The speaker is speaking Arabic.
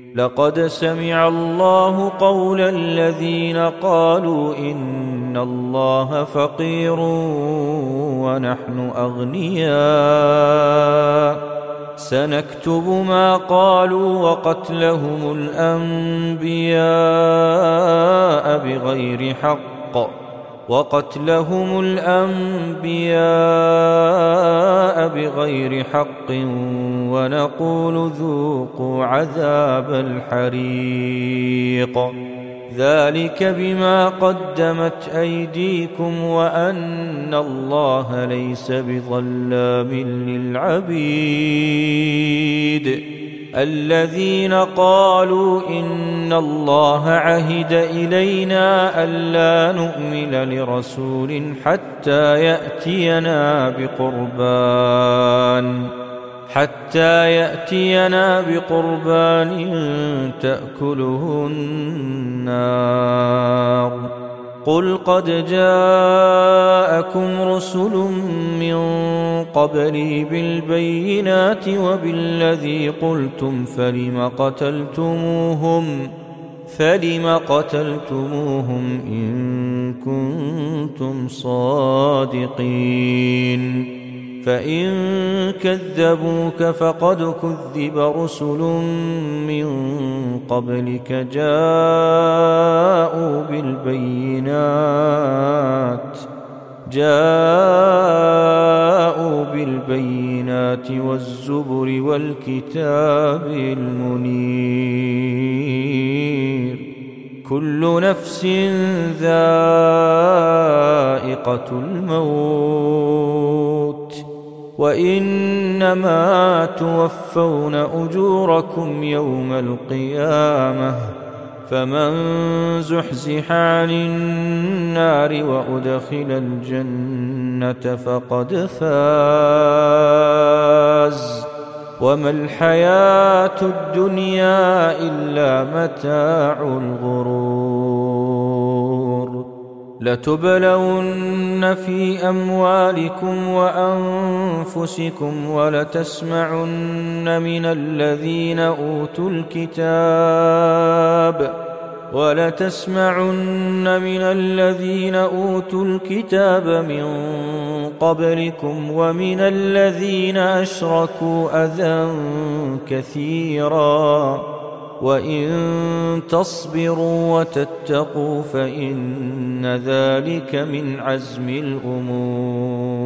لقد سمع الله قول الذين قالوا إن الله فقير ونحن أغنياء سنكتب ما قالوا وقتلهم الأنبياء بغير حق ونقول ذوقوا عذاب الحريق ذلك بما قدمت أيديكم وأن الله ليس بظلام للعبيد الذين قالوا إن الله عهد إلينا ألا نؤمن لرسول حتى يأتينا بقربان تأكله النار قل قد جاءكم رسل من قبلي بالبينات وبالذي قلتم فلم قتلتموهم إن كنتم صادقين فإن كذبوك فقد كذب رسل من قبلك جاءوا بالبينات والزبر والكتاب المنير كل نفس ذائقة الموت وإنما توفون أجوركم يوم القيامة فمن زحزح عن النار وأدخل الجنة فقد فاز وما الحياة الدنيا إلا متاع الغرور لتبلون في أموالكم وأنفسكم ولتسمعن من الذين أوتوا الكتاب من قبلكم ومن الذين أشركوا أذى كثيرا وإن تصبروا وتتقوا فإن ذلك من عزم الأمور